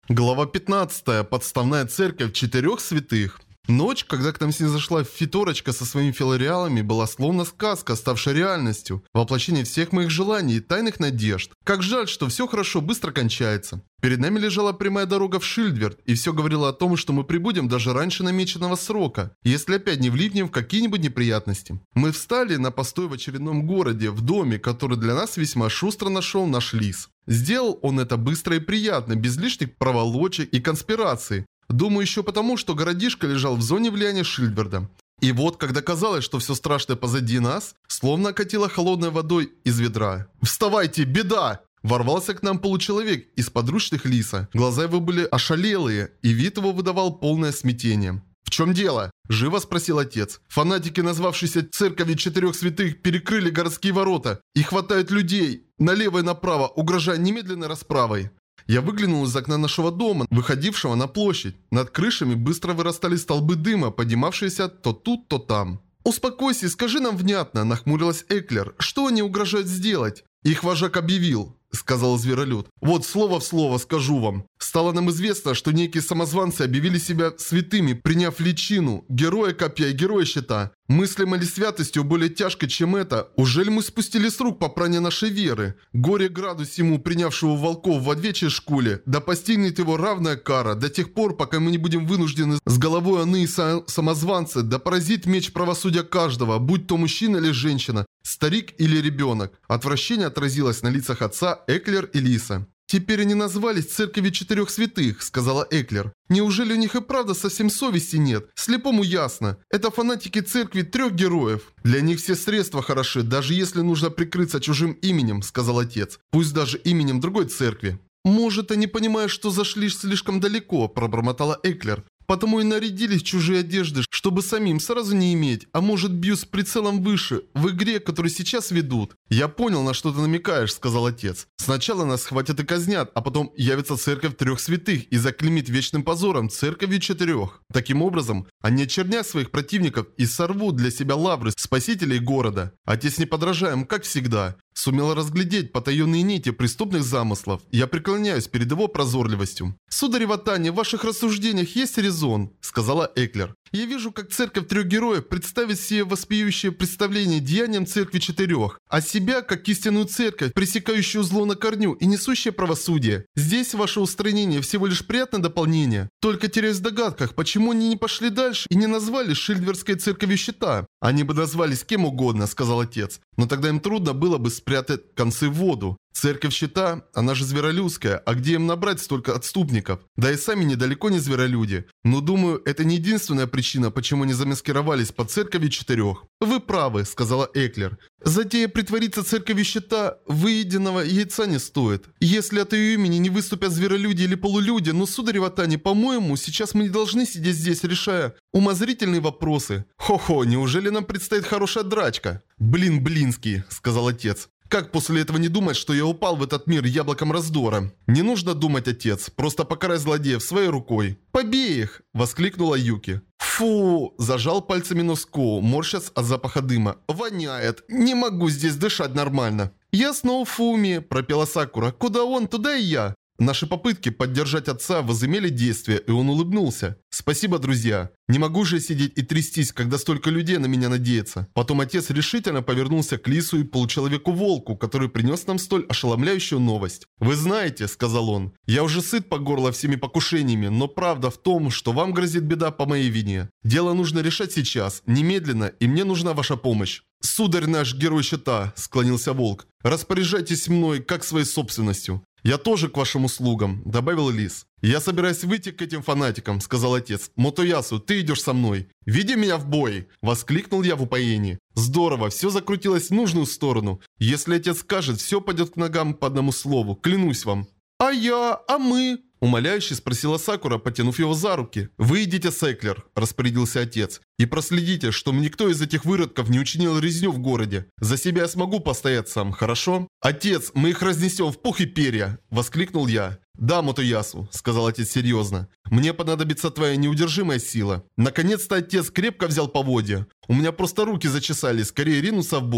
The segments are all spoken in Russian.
Глава 15. Подставная церковь четырех святых. Ночь, когда к нам снизошла Фиторочка со своими филариалами, была словно сказка, ставшая реальностью. Воплощение всех моих желаний и тайных надежд. Как жаль, что все хорошо быстро кончается. Перед нами лежала прямая дорога в Шильдверд, и все говорило о том, что мы прибудем даже раньше намеченного срока, если опять не влипнем в какие-нибудь неприятности. Мы встали на постой в очередном городе, в доме, который для нас весьма шустро нашел наш лис. Сделал он это быстро и приятно, без лишних проволочек и конспираций. Думаю, еще потому, что городишко лежал в зоне влияния Шильдверда. И вот, когда казалось, что все страшное позади нас, словно окатило холодной водой из ведра. «Вставайте, беда!» Ворвался к нам получеловек из подручных лиса. Глаза его были ошалелые, и вид его выдавал полное смятение. «В чем дело?» – живо спросил отец. «Фанатики, назвавшиеся церковью четырех святых, перекрыли городские ворота и хватают людей налево и направо, угрожая немедленной расправой». Я выглянул из окна нашего дома, выходившего на площадь. Над крышами быстро вырастали столбы дыма, поднимавшиеся то тут, то там. «Успокойся и скажи нам внятно», – нахмурилась Эклер. «Что они угрожают сделать?» «Их вожак объявил», — сказал Зверолюд. «Вот слово в слово скажу вам. Стало нам известно, что некие самозванцы объявили себя святыми, приняв личину, героя копья и героя щита. Мыслим ли святостью более тяжкой, чем это? Ужель мы спустили с рук попрание нашей веры? Горе граду сему, принявшего волков в овечьей школе, да постигнет его равная кара, до тех пор, пока мы не будем вынуждены с головой оны и самозванцы, да поразит меч правосудия каждого, будь то мужчина или женщина, старик или ребенок». Отвращение отразилось на лицах отца, Эклер и Лиса. «Теперь они назвались церковью четырех святых», — сказала Эклер. «Неужели у них и правда совсем совести нет? Слепому ясно. Это фанатики церкви трех героев. Для них все средства хороши, даже если нужно прикрыться чужим именем», — сказал отец. «Пусть даже именем другой церкви». «Может, они понимают, что зашли слишком далеко», — пробормотала Эклер. «Потому и нарядились в чужие одежды, чтобы самим сразу не иметь, а может, бью с прицелом выше, в игре, которую сейчас ведут». «Я понял, на что ты намекаешь», — сказал отец. «Сначала нас схватят и казнят, а потом явится церковь трех святых и заклеймит вечным позором церковью четырех. Таким образом, они очернят своих противников и сорвут для себя лавры спасителей города. Отец неподражаем, как всегда. Сумел разглядеть потаенные нити преступных замыслов. Я преклоняюсь перед его прозорливостью». «Сударь Ватани, в ваших рассуждениях есть резон», — сказала Эклер. «Я вижу, как церковь трех героев представит себе воспевающее представление деяниям церкви четырех, а себя как истинную церковь, пресекающую зло на корню и несущее правосудие. Здесь ваше устранение всего лишь приятное дополнение. Только теряюсь в догадках, почему они не пошли дальше и не назвали Шильдвердской церковью щита». «Они бы назвались кем угодно», — сказал отец. «Но тогда им трудно было бы спрятать концы в воду. Церковь щита, она же зверолюдская, а где им набрать столько отступников? Да и сами недалеко не зверолюди. Но думаю, это не единственная причина, почему они замаскировались под церковью четырех». «Вы правы», — сказала Эклер. «Затея притвориться церковью щита выеденного яйца не стоит. Если от ее имени не выступят зверолюди или полулюди, но, сударь Ватани, по-моему, сейчас мы не должны сидеть здесь, решая умозрительные вопросы. Хо-хо, неужели нам предстоит хорошая драчка?» «Блин, блинский», — сказал отец. «Как после этого не думать, что я упал в этот мир яблоком раздора?» «Не нужно думать, отец, просто покарай злодеев своей рукой». «Побей их!» – воскликнула Юки. «Фу!» – зажал пальцами нос Коу, морщась от запаха дыма. «Воняет! Не могу здесь дышать нормально!» «Я снова в Фуми!» – пропела Сакура. «Куда он, туда и я!» Наши попытки поддержать отца возымели действие, и он улыбнулся. «Спасибо, друзья. Не могу же сидеть и трястись, когда столько людей на меня надеется». Потом отец решительно повернулся к Лису и получеловеку-волку, который принес нам столь ошеломляющую новость. «Вы знаете», — сказал он, — «я уже сыт по горло всеми покушениями, но правда в том, что вам грозит беда по моей вине. Дело нужно решать сейчас, немедленно, и мне нужна ваша помощь». «Сударь наш, герой щита», — склонился волк, — «распоряжайтесь мной, как своей собственностью». «Я тоже к вашим услугам», — добавил Лис. «Я собираюсь выйти к этим фанатикам», — сказал отец. «Мотоясу, ты идешь со мной». «Веди меня в бой!» — воскликнул я в упоении. Здорово, все закрутилось в нужную сторону. Если отец скажет, все пойдет к ногам по одному слову, клянусь вам. «А я? А мы?» — умоляюще спросила Сакура, потянув его за руки. «Вы идите с Эклер», — распорядился отец. «И проследите, чтобы никто из этих выродков не учинил резню в городе. За себя я смогу постоять сам, хорошо?» «Отец, мы их разнесем в пух и перья!» — воскликнул я. «Да, Мотоясу», — сказал отец серьезно. «Мне понадобится твоя неудержимая сила». Наконец-то отец крепко взял поводья. У меня просто руки зачесались, скорее ринуться в бой.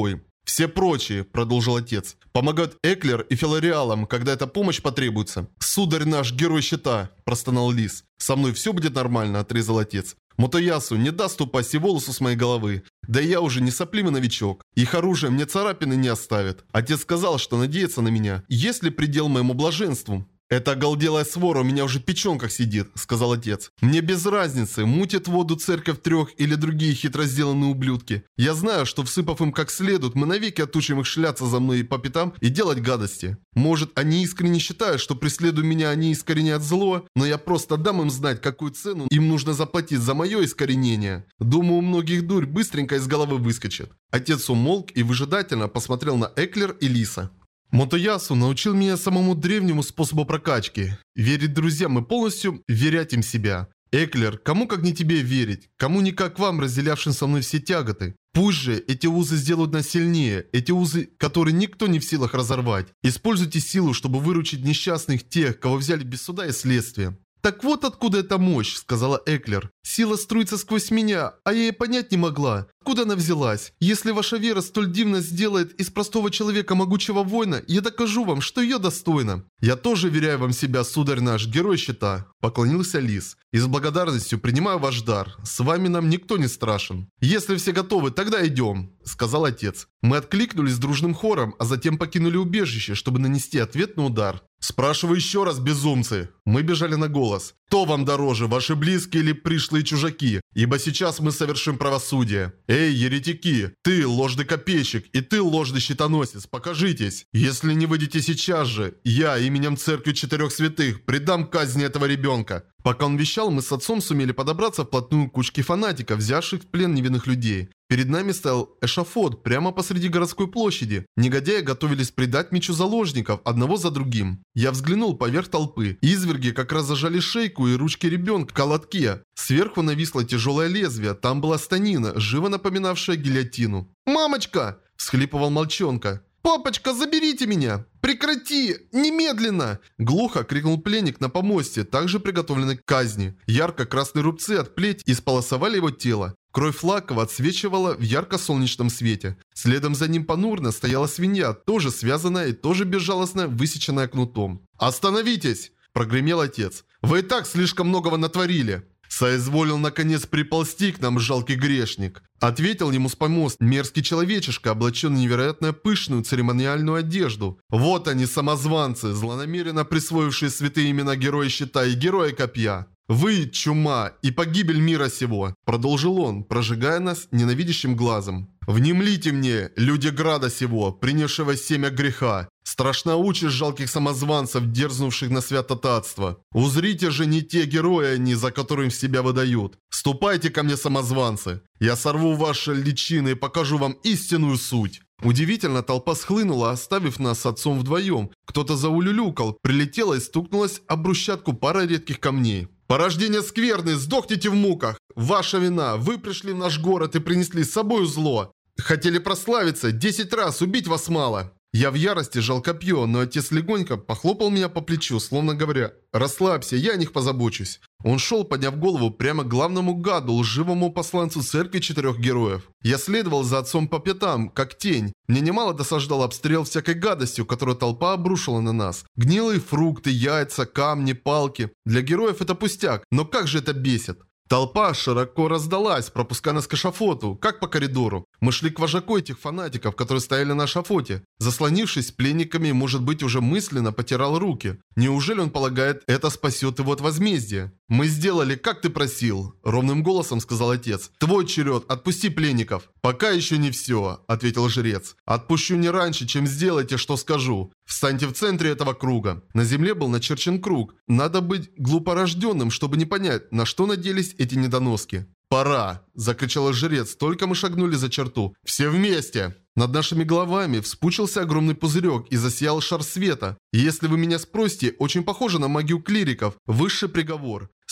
Все прочие, продолжил отец, помогают Эклер и Филариалам, когда эта помощь потребуется. Сударь наш, герой щита, простонал Лис. Со мной все будет нормально, отрезал отец. Мотоясу не даст упасть и волосу с моей головы. Да и я уже не сопливый новичок. Их оружие мне царапины не оставит. Отец сказал, что надеется на меня. Есть ли предел моему блаженству? «Эта оголделая свора у меня уже в печенках сидит», — сказал отец. «Мне без разницы, мутит воду церковь трех или другие хитро сделанные ублюдки. Я знаю, что всыпав им как следует, мы навеки отучим их шляться за мной по пятам и делать гадости. Может, они искренне считают, что преследуя меня, они искоренят зло, но я просто дам им знать, какую цену им нужно заплатить за мое искоренение. Думаю, у многих дурь быстренько из головы выскочит». Отец умолк и выжидательно посмотрел на Эклер и Лиса. Мотоясу научил меня самому древнему способу прокачки. Верить друзьям и полностью верять им себя. Эклер, кому как не тебе верить? Кому не как вам, разделявшим со мной все тяготы? Пусть же эти узы сделают нас сильнее, эти узы, которые никто не в силах разорвать. Используйте силу, чтобы выручить несчастных тех, кого взяли без суда и следствия. «Так вот откуда эта мощь», — сказала Эклер. «Сила струится сквозь меня, а я и понять не могла. Откуда она взялась? Если ваша вера столь дивно сделает из простого человека могучего воина, я докажу вам, что ее достойно». «Я тоже веряю вам себя, сударь наш, герой щита», — поклонился Лис. «И с благодарностью принимаю ваш дар. С вами нам никто не страшен». «Если все готовы, тогда идем», — сказал отец. Мы откликнулись дружным хором, а затем покинули убежище, чтобы нанести ответный удар. «Спрашиваю еще раз, безумцы!» Мы бежали на голос. «Кто вам дороже, ваши близкие или пришлые чужаки? Ибо сейчас мы совершим правосудие. Эй, еретики! Ты, ложный копейщик, и ты, ложный щитоносец, покажитесь! Если не выйдете сейчас же, я, именем Церкви Четырех Святых, предам казни этого ребенка». Пока он вещал, мы с отцом сумели подобраться вплотную к кучке фанатиков, взявших в плен невинных людей. Перед нами стоял эшафот прямо посреди городской площади. Негодяи готовились предать мечу заложников, одного за другим. Я взглянул поверх толпы. Изверги как раз зажали шейку и ручки ребенка к колотке. Сверху нависло тяжелое лезвие, там была станина, живо напоминавшая гильотину. «Мамочка!» – всхлипывал мальчонка. «Папочка, заберите меня! Прекрати! Немедленно!» Глухо крикнул пленник на помосте, также приготовленный к казни. Ярко-красные рубцы от плеть исполосовали его тело. Кровь Флакова отсвечивала в ярко-солнечном свете. Следом за ним понурно стояла свинья, тоже связанная и тоже безжалостно высеченная кнутом. «Остановитесь!» – прогремел отец. «Вы и так слишком многого натворили!» «Соизволил, наконец, приползти к нам жалкий грешник», — ответил ему с помост мерзкий человечишка, облаченный в невероятно пышную церемониальную одежду. «Вот они, самозванцы, злонамеренно присвоившие святые имена Героя Щита и Героя Копья. Вы – чума и погибель мира сего», – продолжил он, прожигая нас ненавидящим глазом. «Внемлите мне, люди града сего, принявшего семя греха. Страшна участь жалких самозванцев, дерзнувших на святотатство. Узрите же не те герои они, за которым себя выдают. Ступайте ко мне, самозванцы. Я сорву ваши личины и покажу вам истинную суть». Удивительно, толпа схлынула, оставив нас с отцом вдвоем. Кто-то заулюлюкал, прилетела и стукнулась об брусчатку пара редких камней. «Порождение скверны, сдохните в муках! Ваша вина, вы пришли в наш город и принесли с собой зло. Хотели прославиться, 10 раз, убить вас мало». Я в ярости сжал копье, но отец легонько похлопал меня по плечу, словно говоря: «Расслабься, я о них позабочусь». Он шел, подняв голову, прямо к главному гаду, лживому посланцу Церкви Четырех Героев. Я следовал за отцом по пятам, как тень. Мне немало досаждал обстрел всякой гадостью, которую толпа обрушила на нас. Гнилые фрукты, яйца, камни, палки. Для героев это пустяк, но как же это бесит. Толпа широко раздалась, пропуская нас к эшафоту, как по коридору. Мы шли к вожаку этих фанатиков, которые стояли на эшафоте. Заслонившись пленниками, может быть, уже мысленно потирал руки. Неужели он полагает, это спасет его от возмездия? «Мы сделали, как ты просил», — ровным голосом сказал отец. «Твой черед, отпусти пленников». «Пока еще не все», — ответил жрец. «Отпущу не раньше, чем сделаете, что скажу. Встаньте в центре этого круга». На земле был начерчен круг. Надо быть глупорожденным, чтобы не понять, на что надеялись эти недоноски. «Пора!» – закричал жрец, только мы шагнули за черту. «Все вместе!» Над нашими головами вспучился огромный пузырек и засиял шар света. И если вы меня спросите, очень похоже на магию клириков. Высший приговор.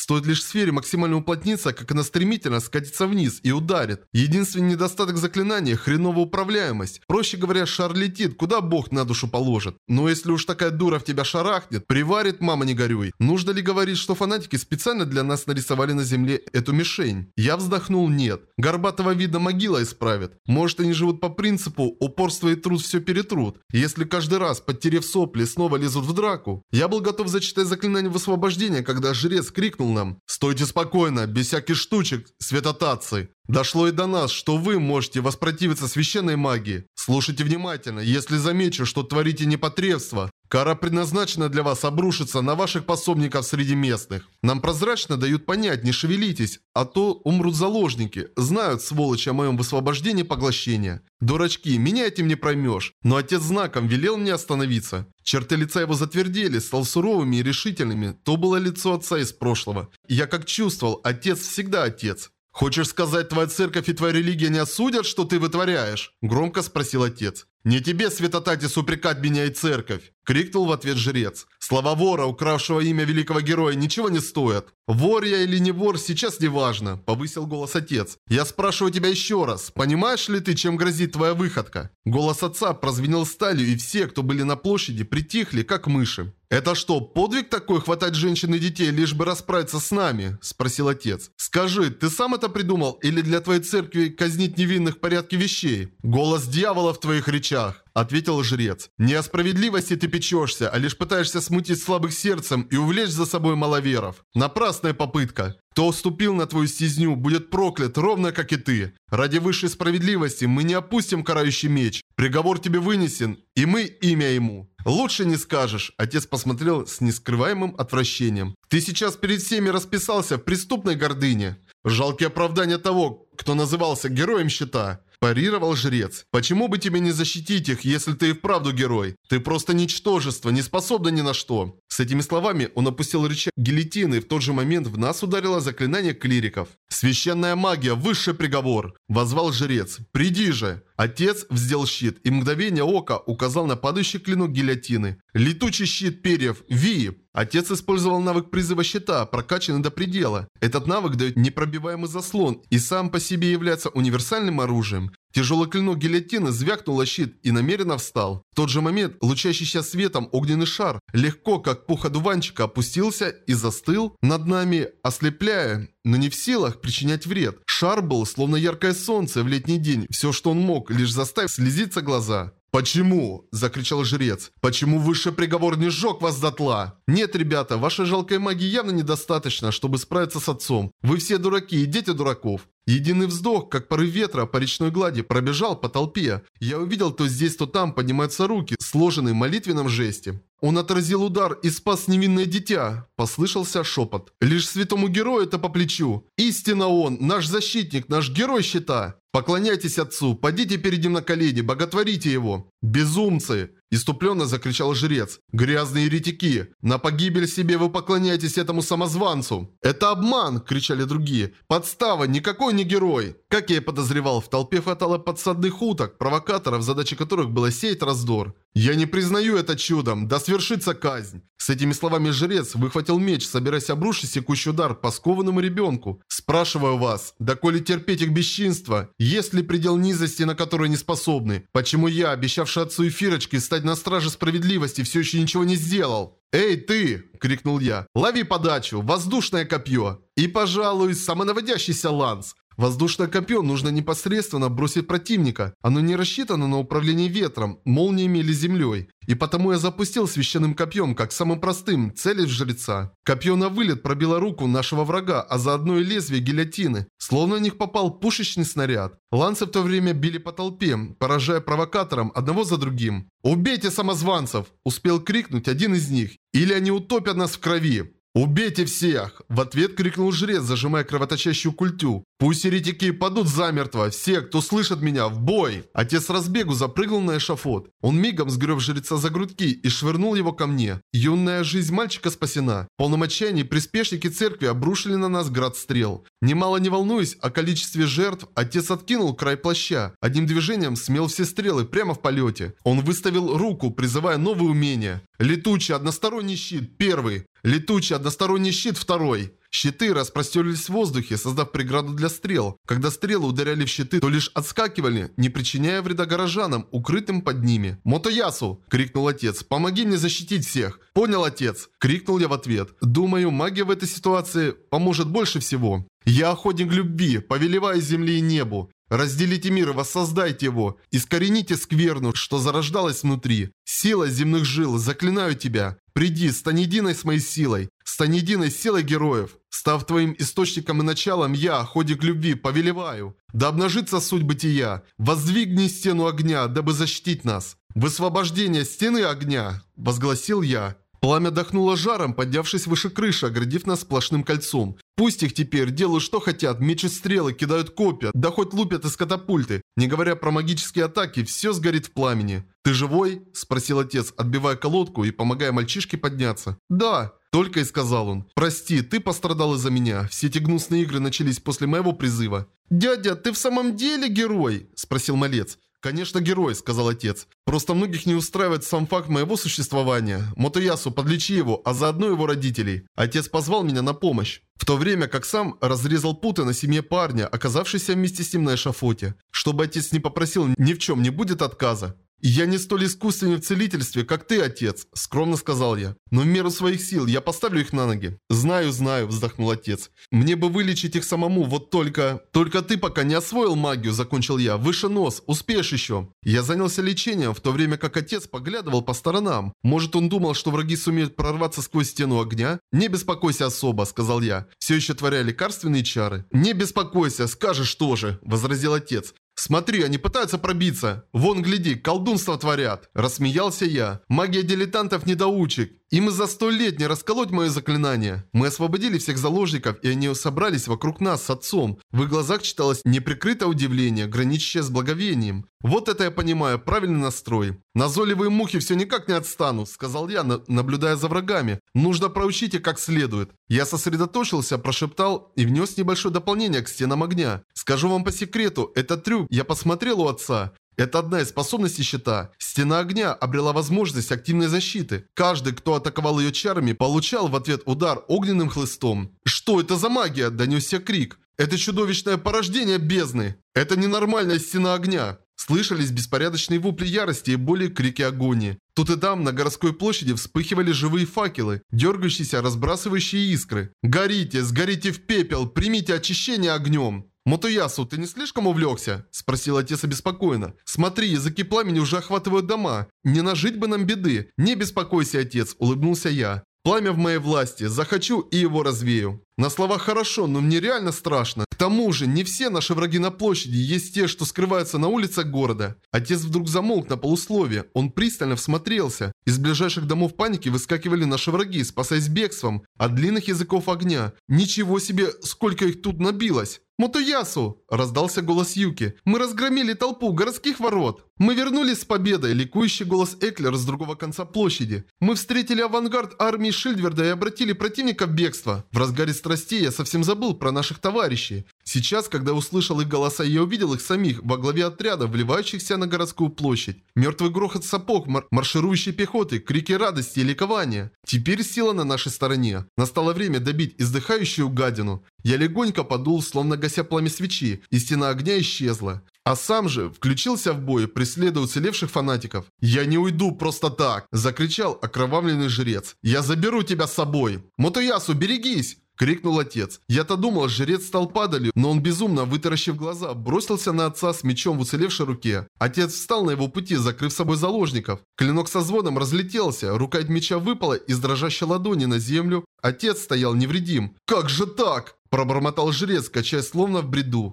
Стоит лишь сфере максимально уплотниться, как она стремительно скатится вниз и ударит. Единственный недостаток заклинания – хреновая управляемость. Проще говоря, шар летит, куда бог на душу положит. Но если уж такая дура в тебя шарахнет, приварит, мама не горюй. Нужно ли говорить, что фанатики специально для нас нарисовали на земле эту мишень? Я вздохнул, нет. Горбатого вида могила исправит. Может, они живут по принципу «упорство и труд все перетрут». Если каждый раз, подтерев сопли, снова лезут в драку. Я был готов зачитать заклинание высвобождения, когда жрец крикнул нам: «Стойте спокойно, без всяких штучек, святотатцы». Дошло и до нас, что вы можете воспротивиться священной магии. Слушайте внимательно, если замечу, что творите непотребство, кара предназначена для вас обрушиться на ваших пособников среди местных. Нам прозрачно дают понять, не шевелитесь, а то умрут заложники. Знают, сволочи, о моем высвобождении поглощения. Дурачки, меня этим не проймешь. Но отец знаком велел мне остановиться. Черты лица его затвердели, стал суровыми и решительными. То было лицо отца из прошлого. Я как чувствовал, отец всегда отец. «Хочешь сказать, твоя церковь и твоя религия не осудят, что ты вытворяешь?» Громко спросил отец. «Не тебе, святотатец, упрекать меня и церковь!» Крикнул в ответ жрец. «Слова вора, укравшего имя великого героя, ничего не стоят. Вор я или не вор, сейчас не важно», повысил голос отец. «Я спрашиваю тебя еще раз, понимаешь ли ты, чем грозит твоя выходка?» Голос отца прозвенел сталью, и все, кто были на площади, притихли, как мыши. «Это что, подвиг такой, хватать женщин и детей, лишь бы расправиться с нами?» – спросил отец. «Скажи, ты сам это придумал, или для твоей церкви казнить невинных в порядке вещей? Голос дьявола в твоих речах», – ответил жрец. «Не о справедливости ты печешься, а лишь пытаешься смутить слабых сердцем и увлечь за собой маловеров. Напрасная попытка. Кто вступил на твою стезню, будет проклят, ровно как и ты. Ради высшей справедливости мы не опустим карающий меч. Приговор тебе вынесен, и мы имя ему». «Лучше не скажешь», – отец посмотрел с нескрываемым отвращением. «Ты сейчас перед всеми расписался в преступной гордыне. Жалкие оправдания того, кто назывался героем щита». Парировал жрец. «Почему бы тебе не защитить их, если ты и вправду герой? Ты просто ничтожество, не способна ни на что». С этими словами он опустил рычаг гильотины, и в тот же момент в нас ударило заклинание клириков. «Священная магия, высший приговор!» – возвал жрец. «Приди же!» Отец вздел щит и мгновение ока указал на падающий клинок гильотины. «Летучий щит перьев! Ви!» Отец использовал навык призыва щита, прокачанный до предела. Этот навык дает непробиваемый заслон и сам по себе является универсальным оружием. Тяжелый клинок гильотины звякнул о щит и намеренно встал. В тот же момент лучащийся светом огненный шар легко, как пух одуванчика, опустился и застыл над нами, ослепляя, но не в силах причинять вред. Шар был словно яркое солнце в летний день. Все, что он мог, лишь заставить слезиться глаза. «Почему?» – закричал жрец. «Почему высший приговор не сжег вас дотла?» «Нет, ребята, вашей жалкой магии явно недостаточно, чтобы справиться с отцом. Вы все дураки и дети дураков». Единый вздох, как порыв ветра по речной глади, пробежал по толпе. Я увидел, то здесь, то там поднимаются руки, сложенные в молитвенном жесте. «Он отразил удар и спас невинное дитя», – послышался шепот. «Лишь святому герою это по плечу. Истинно он, наш защитник, наш герой щита. Поклоняйтесь отцу, падите перед ним на колени, боготворите его». «Безумцы!» – иступленно закричал жрец. «Грязные еретики! На погибель себе вы поклоняетесь этому самозванцу!» «Это обман!» – кричали другие. «Подстава! Никакой не герой!» Как я и подозревал, в толпе хватало подсадных уток, провокаторов, задачей которых было сеять раздор. «Я не признаю это чудом! Да свершится казнь!» С этими словами жрец выхватил меч, собираясь обрушить секущий удар по скованному ребенку. «Спрашиваю вас, доколе терпеть их бесчинство? Есть ли предел низости, на который не способны? Почему я, обещавший отцу и Фирочке стать на страже справедливости, все еще ничего не сделал?» «Эй, ты!» – крикнул я. «Лови подачу! Воздушное копье! И, пожалуй, самонаводящийся ланс!» Воздушное копье нужно непосредственно бросить противника. Оно не рассчитано на управление ветром, молниями или землей. И потому я запустил священным копьем, как самым простым, целясь в жреца. Копье на вылет пробило руку нашего врага, а заодно и лезвие гильотины. Словно в них попал пушечный снаряд. Ланцы в то время били по толпе, поражая провокаторам одного за другим. «Убейте самозванцев!» – успел крикнуть один из них. «Или они утопят нас в крови!» «Убейте всех!» – в ответ крикнул жрец, зажимая кровоточащую культю. «Пусть еретики падут замертво! Все, кто слышит меня, в бой!» Отец с разбегу запрыгнул на эшафот. Он мигом сгреб жреца за грудки и швырнул его ко мне. Юная жизнь мальчика спасена. В полном отчаянии приспешники церкви обрушили на нас град стрел. Немало не волнуясь о количестве жертв, отец откинул край плаща. Одним движением смел все стрелы прямо в полете. Он выставил руку, призывая новые умения. Летучий односторонний щит – первый. Летучий односторонний щит – второй. Щиты распростерлись в воздухе, создав преграду для стрел. Когда стрелы ударяли в щиты, то лишь отскакивали, не причиняя вреда горожанам, укрытым под ними. «Мотоясу!» – крикнул отец. «Помоги мне защитить всех!» «Понял, отец!» – крикнул я в ответ. «Думаю, магия в этой ситуации поможет больше всего. Я охотник любви, повелеваю земле и небу. Разделите мир и воссоздайте его. Искорените скверну, что зарождалось внутри. Сила земных жил, заклинаю тебя. Приди, стань единой с моей силой. Стань единой с силой героев. Став твоим источником и началом, я, охотник любви, повелеваю. Да обнажится суть бытия. Воздвигни стену огня, дабы защитить нас. Высвобождение стены огня, возгласил я. Пламя дохнуло жаром, поднявшись выше крыши, оградив нас сплошным кольцом. Пусть их теперь делают что хотят, мечут стрелы, кидают копья, да хоть лупят из катапульты. Не говоря про магические атаки, все сгорит в пламени. «Ты живой?» – спросил отец, отбивая колодку и помогая мальчишке подняться. «Да», – только и сказал он. «Прости, ты пострадал из-за меня. Все эти гнусные игры начались после моего призыва». «Дядя, ты в самом деле герой?» – спросил малец. «Конечно, герой», — сказал отец. «Просто многих не устраивает сам факт моего существования. Мотоясу, подлечи его, а заодно его родителей». Отец позвал меня на помощь, в то время как сам разрезал путы на семье парня, оказавшейся вместе с ним на эшафоте. Чтобы отец не попросил ни в чем, не будет отказа. «Я не столь искусственен в целительстве, как ты, отец», – скромно сказал я. «Но в меру своих сил я поставлю их на ноги». «Знаю, знаю», – вздохнул отец. «Мне бы вылечить их самому, вот только...» «Только ты пока не освоил магию», – закончил я. «Выше нос, успеешь еще». Я занялся лечением, в то время как отец поглядывал по сторонам. Может, он думал, что враги сумеют прорваться сквозь стену огня? «Не беспокойся особо», – сказал я, все еще творя лекарственные чары. «Не беспокойся, скажешь тоже», – возразил отец. «Смотри, они пытаются пробиться. Вон, гляди, колдунство творят». Рассмеялся я. «Магия дилетантов недоучек. Им и за 100 лет не расколоть мое заклинание». Мы освободили всех заложников, и они собрались вокруг нас с отцом. В их глазах читалось неприкрытое удивление, граничащее с благовением. «Вот это я понимаю, правильный настрой». «Назойливые мухи все никак не отстанут», — сказал я, наблюдая за врагами. «Нужно проучить их как следует». Я сосредоточился, прошептал и внес небольшое дополнение к стенам огня. Скажу вам по секрету, этот трюк я посмотрел у отца. Это одна из способностей щита. Стена огня обрела возможность активной защиты. Каждый, кто атаковал ее чарами, получал в ответ удар огненным хлыстом. «Что это за магия?» – донесся крик. «Это чудовищное порождение бездны! Это ненормальная стена огня!» Слышались беспорядочные вопли ярости и боли, крики агонии. Тут и там на городской площади вспыхивали живые факелы, дергающиеся, разбрасывающие искры. «Горите, сгорите в пепел, примите очищение огнем!» «Мотоясу, ты не слишком увлекся?» – спросил отец обеспокоенно. «Смотри, языки пламени уже охватывают дома. Не нажить бы нам беды». «Не беспокойся, отец», – улыбнулся я. «Пламя в моей власти. Захочу и его развею». На словах хорошо, но мне реально страшно. К тому же, не все наши враги на площади, есть те, что скрываются на улицах города. Отец вдруг замолк на полусловие. Он пристально всмотрелся. Из ближайших домов паники выскакивали наши враги, спасаясь бегством от длинных языков огня. Ничего себе, сколько их тут набилось. «Мотоясу!» – раздался голос Юки. «Мы разгромили толпу городских ворот!» «Мы вернулись с победой!» – ликующий голос Эклера с другого конца площади. «Мы встретили авангард армии Шильдверда и обратили противника в бегство!» В разгаре страстей я совсем забыл про наших товарищей. Сейчас, когда услышал их голоса, я увидел их самих во главе отряда, вливающихся на городскую площадь. Мертвый грохот сапог, марширующей пехоты, крики радости и ликования. Теперь сила на нашей стороне. Настало время добить издыхающую гадину. Я легонько подул, словно гася пламя свечи, и стена огня исчезла. А сам же включился в бой, преследуя уцелевших фанатиков. «Я не уйду просто так!» – закричал окровавленный жрец. «Я заберу тебя с собой! Мотоясу, берегись!» – крикнул отец. Я-то думал, жрец стал падалью, но он безумно, вытаращив глаза, бросился на отца с мечом в уцелевшей руке. Отец встал на его пути, закрыв собой заложников. Клинок со звоном разлетелся, рукоять меча выпала из дрожащей ладони на землю. Отец стоял невредим. «Как же так?» – пробормотал жрец, качаясь словно в бреду.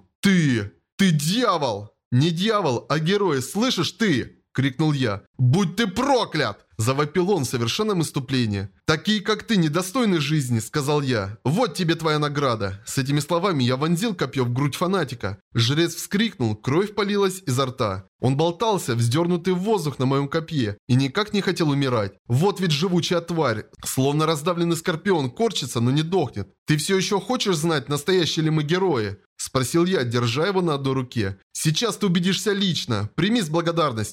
Ты дьявол!» «Не дьявол, а герой, слышишь ты?» – крикнул я. «Будь ты проклят!» – завопил он в совершенном иступлении. «Такие, как ты, недостойны жизни», – сказал я. «Вот тебе твоя награда». С этими словами я вонзил копье в грудь фанатика. Жрец вскрикнул, кровь полилась изо рта. Он болтался, вздернутый в воздух на моем копье, и никак не хотел умирать. Вот ведь живучая тварь, словно раздавленный скорпион, корчится, но не дохнет. «Ты все еще хочешь знать, настоящие ли мы герои?» – спросил я, держа его на одной руке. «Сейчас ты убедишься лично. Прими с благодарностью».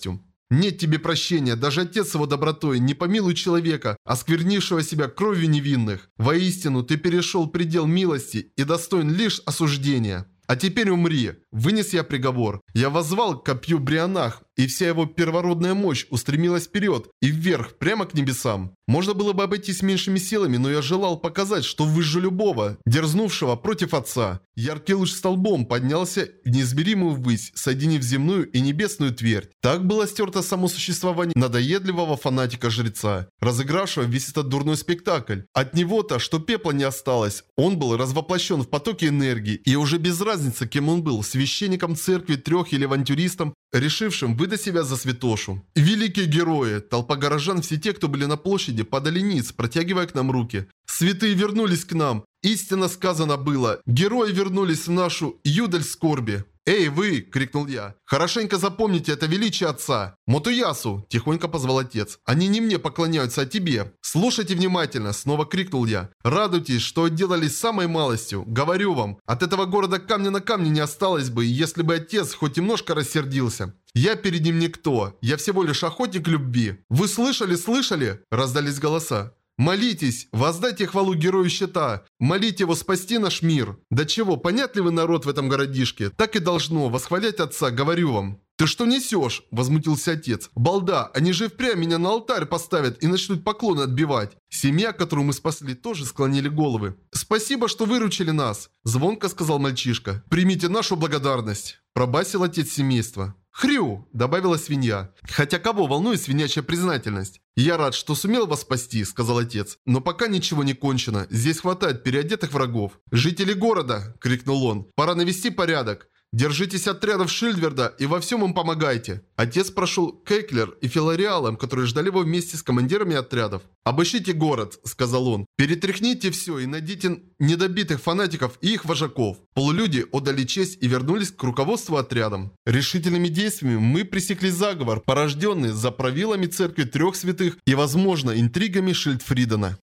Нет тебе прощения, даже отец его добротой, не помилуй человека, осквернившего себя кровью невинных. Воистину, ты перешел предел милости и достоин лишь осуждения. А теперь умри. Вынес я приговор. Я воззвал к копью Брианах, и вся его первородная мощь устремилась вперед и вверх, прямо к небесам. Можно было бы обойтись меньшими силами, но я желал показать, что выжжу любого, дерзнувшего против отца. Яркий луч столбом поднялся в неизмеримую ввысь, соединив земную и небесную твердь. Так было стерто само существование надоедливого фанатика-жреца, разыгравшего весь этот дурной спектакль. От него-то, что пепла не осталось, он был развоплощен в потоке энергии, и уже без разницы, кем он был, священником церкви трех или авантюристом, решившим выдать себя за святошу. Великие герои! Толпа горожан, все те, кто были на площади, падали ниц, протягивая к нам руки. Святые вернулись к нам. Истинно сказано было. Герои вернулись в нашу юдаль скорби. «Эй, вы!» – крикнул я. «Хорошенько запомните это величие отца!» «Мотуясу!» – тихонько позвал отец. «Они не мне поклоняются, а тебе!» «Слушайте внимательно!» – снова крикнул я. «Радуйтесь, что отделались самой малостью! Говорю вам, от этого города камня на камне не осталось бы, если бы отец хоть немножко рассердился!» «Я перед ним никто. Я всего лишь охотник любви. Вы слышали, слышали?» – раздались голоса. «Молитесь, воздайте хвалу герою щита, молите его спасти наш мир». Да чего, понятливый народ в этом городишке, так и должно восхвалять отца, говорю вам. «Ты что несешь?» – возмутился отец. «Балда, они же впрямь меня на алтарь поставят и начнут поклоны отбивать». Семья, которую мы спасли, тоже склонили головы. «Спасибо, что выручили нас», – звонко сказал мальчишка. «Примите нашу благодарность», – пробасил отец семейства. «Хрю!» – добавила свинья. «Хотя кого волнует свинячья признательность?» «Я рад, что сумел вас спасти», – сказал отец. «Но пока ничего не кончено. Здесь хватает переодетых врагов». «Жители города!» – крикнул он. «Пора навести порядок. Держитесь отрядов Шильдверда и во всем им помогайте». Отец прошел к Эклер и Филариалам, которые ждали его вместе с командирами отрядов. «Обыщите город», – сказал он. «Перетряхните все и найдите недобитых фанатиков и их вожаков». Полулюди отдали честь и вернулись к руководству отрядом. Решительными действиями мы пресекли заговор, порожденный за правилами церкви трех святых и, возможно, интригами Шильдфридена.